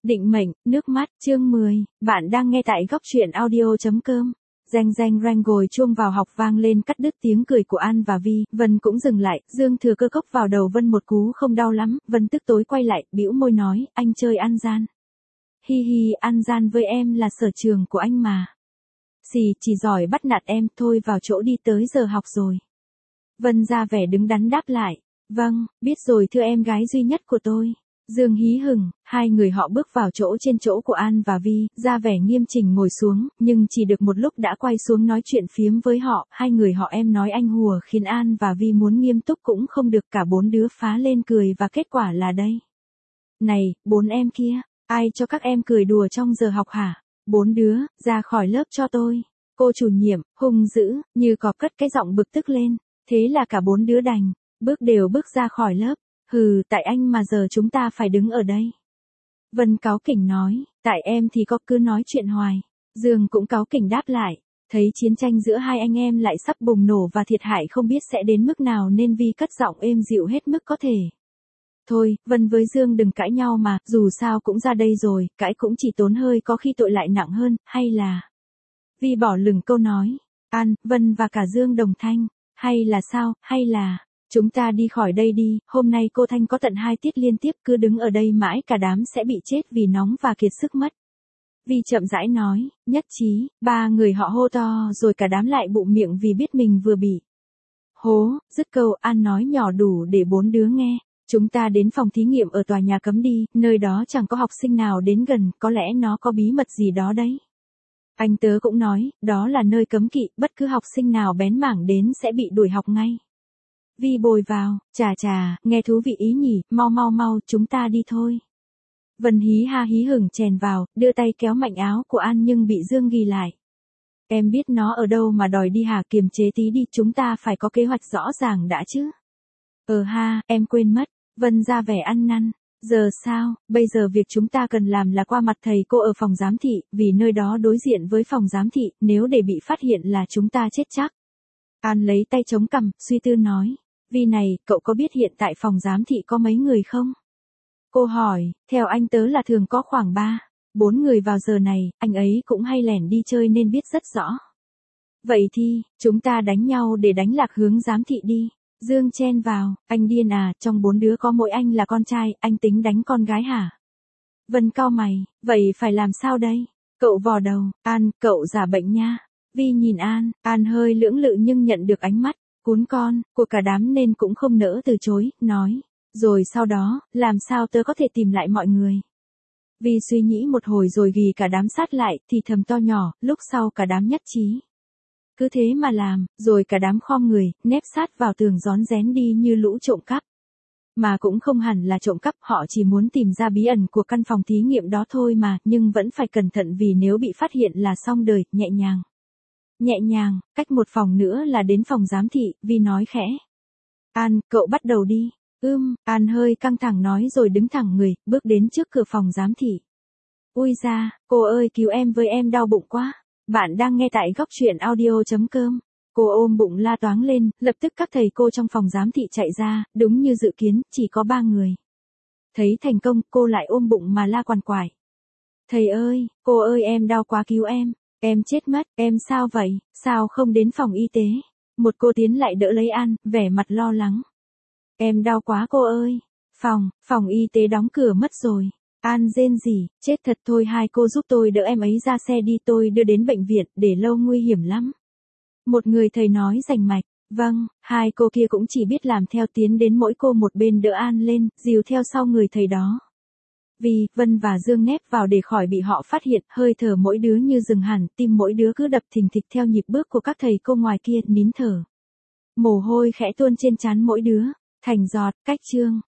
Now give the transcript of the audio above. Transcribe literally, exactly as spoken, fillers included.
Định mệnh, nước mắt, chương mười, bạn đang nghe tại góc truyện audio chấm com. Reng reng reng gồi chuông vào học vang lên cắt đứt tiếng cười của An và Vi, Vân cũng dừng lại, Dương Thừa Cơ cốc vào đầu Vân một cú không đau lắm, Vân tức tối quay lại, bĩu môi nói, anh chơi ăn gian. Hi hi, ăn gian với em là sở trường của anh mà. Xì, chỉ giỏi bắt nạt em, thôi vào chỗ đi tới giờ học rồi. Vân ra vẻ đứng đắn đáp lại, vâng, biết rồi thưa em gái duy nhất của tôi. Dương hí hửng, hai người họ bước vào chỗ trên chỗ của An và Vi, ra vẻ nghiêm chỉnh ngồi xuống, nhưng chỉ được một lúc đã quay xuống nói chuyện phiếm với họ, hai người họ em nói anh hùa khiến An và Vi muốn nghiêm túc cũng không được, cả bốn đứa phá lên cười và kết quả là đây. Này, bốn em kia, ai cho các em cười đùa trong giờ học hả? Bốn đứa, ra khỏi lớp cho tôi. Cô chủ nhiệm, hung dữ, như có cất cái giọng bực tức lên, thế là cả bốn đứa đành, bước đều bước ra khỏi lớp. Hừ, tại anh mà giờ chúng ta phải đứng ở đây. Vân cáu kỉnh nói, tại em thì có cứ nói chuyện hoài. Dương cũng cáu kỉnh đáp lại, thấy chiến tranh giữa hai anh em lại sắp bùng nổ và thiệt hại không biết sẽ đến mức nào nên Vi cất giọng êm dịu hết mức có thể. Thôi, Vân với Dương đừng cãi nhau mà, dù sao cũng ra đây rồi, cãi cũng chỉ tốn hơi có khi tội lại nặng hơn, hay là... Vi bỏ lửng câu nói, An, Vân và cả Dương đồng thanh, hay là sao, hay là... Chúng ta đi khỏi đây đi, hôm nay cô Thanh có tận hai tiết liên tiếp cứ đứng ở đây mãi cả đám sẽ bị chết vì nóng và kiệt sức mất. Vi chậm rãi nói, nhất trí, ba người họ hô to rồi cả đám lại bụm miệng vì biết mình vừa bị. Hố, dứt câu An nói nhỏ đủ để bốn đứa nghe. Chúng ta đến phòng thí nghiệm ở tòa nhà cấm đi, nơi đó chẳng có học sinh nào đến gần, có lẽ nó có bí mật gì đó đấy. Anh tớ cũng nói, đó là nơi cấm kỵ, bất cứ học sinh nào bén mảng đến sẽ bị đuổi học ngay. Vi bồi vào, chà chà, nghe thú vị ý nhỉ, mau mau mau, chúng ta đi thôi. Vân hí ha hí hửng chèn vào, đưa tay kéo mạnh áo của An nhưng bị Dương ghi lại. Em biết nó ở đâu mà đòi đi hả, kiềm chế tí đi, chúng ta phải có kế hoạch rõ ràng đã chứ. Ờ ha, em quên mất, Vân ra vẻ ăn năn. Giờ sao, bây giờ việc chúng ta cần làm là qua mặt thầy cô ở phòng giám thị, vì nơi đó đối diện với phòng giám thị, nếu để bị phát hiện là chúng ta chết chắc. An lấy tay chống cằm, suy tư nói. Vi này, cậu có biết hiện tại phòng giám thị có mấy người không? Cô hỏi, theo anh tớ là thường có khoảng ba, bốn người vào giờ này, anh ấy cũng hay lẻn đi chơi nên biết rất rõ. Vậy thì, chúng ta đánh nhau để đánh lạc hướng giám thị đi. Dương chen vào, anh điên à, trong bốn đứa có mỗi anh là con trai, anh tính đánh con gái hả? Vân cau mày, vậy phải làm sao đây? Cậu vò đầu, An, cậu giả bệnh nha. Vi nhìn An, An hơi lưỡng lự nhưng nhận được ánh mắt cún con của cả đám nên cũng không nỡ từ chối, nói, rồi sau đó, làm sao tớ có thể tìm lại mọi người. Vi suy nghĩ một hồi rồi ghi cả đám sát lại, thì thầm to nhỏ, lúc sau cả đám nhất trí. Cứ thế mà làm, rồi cả đám khom người, nép sát vào tường rón rén đi như lũ trộm cắp. Mà cũng không hẳn là trộm cắp, họ chỉ muốn tìm ra bí ẩn của căn phòng thí nghiệm đó thôi mà, nhưng vẫn phải cẩn thận vì nếu bị phát hiện là xong đời, nhẹ nhàng. Nhẹ nhàng, cách một phòng nữa là đến phòng giám thị, Vi nói khẽ. An, cậu bắt đầu đi. Ưm, An hơi căng thẳng nói rồi đứng thẳng người, bước đến trước cửa phòng giám thị. Ui da, cô ơi cứu em với em đau bụng quá. Bạn đang nghe tại góc truyện audio chấm com. Cô ôm bụng la toáng lên, lập tức các thầy cô trong phòng giám thị chạy ra, đúng như dự kiến, chỉ có ba người. Thấy thành công, cô lại ôm bụng mà la quằn quại. Thầy ơi, cô ơi em đau quá cứu em. Em chết mất, em sao vậy, sao không đến phòng y tế? Một cô tiến lại đỡ lấy An, vẻ mặt lo lắng. Em đau quá cô ơi. Phòng, phòng y tế đóng cửa mất rồi. An rên rỉ, chết thật thôi, hai cô giúp tôi đỡ em ấy ra xe đi, tôi đưa đến bệnh viện, để lâu nguy hiểm lắm. Một người thầy nói rành mạch, vâng, hai cô kia cũng chỉ biết làm theo, tiến đến mỗi cô một bên đỡ An lên, dìu theo sau người thầy đó. Vi, Vân và Dương nép vào để khỏi bị họ phát hiện, hơi thở mỗi đứa như dừng hẳn, tim mỗi đứa cứ đập thình thịch theo nhịp bước của các thầy cô ngoài kia, nín thở. Mồ hôi khẽ tuôn trên trán mỗi đứa, thành giọt, cách chương.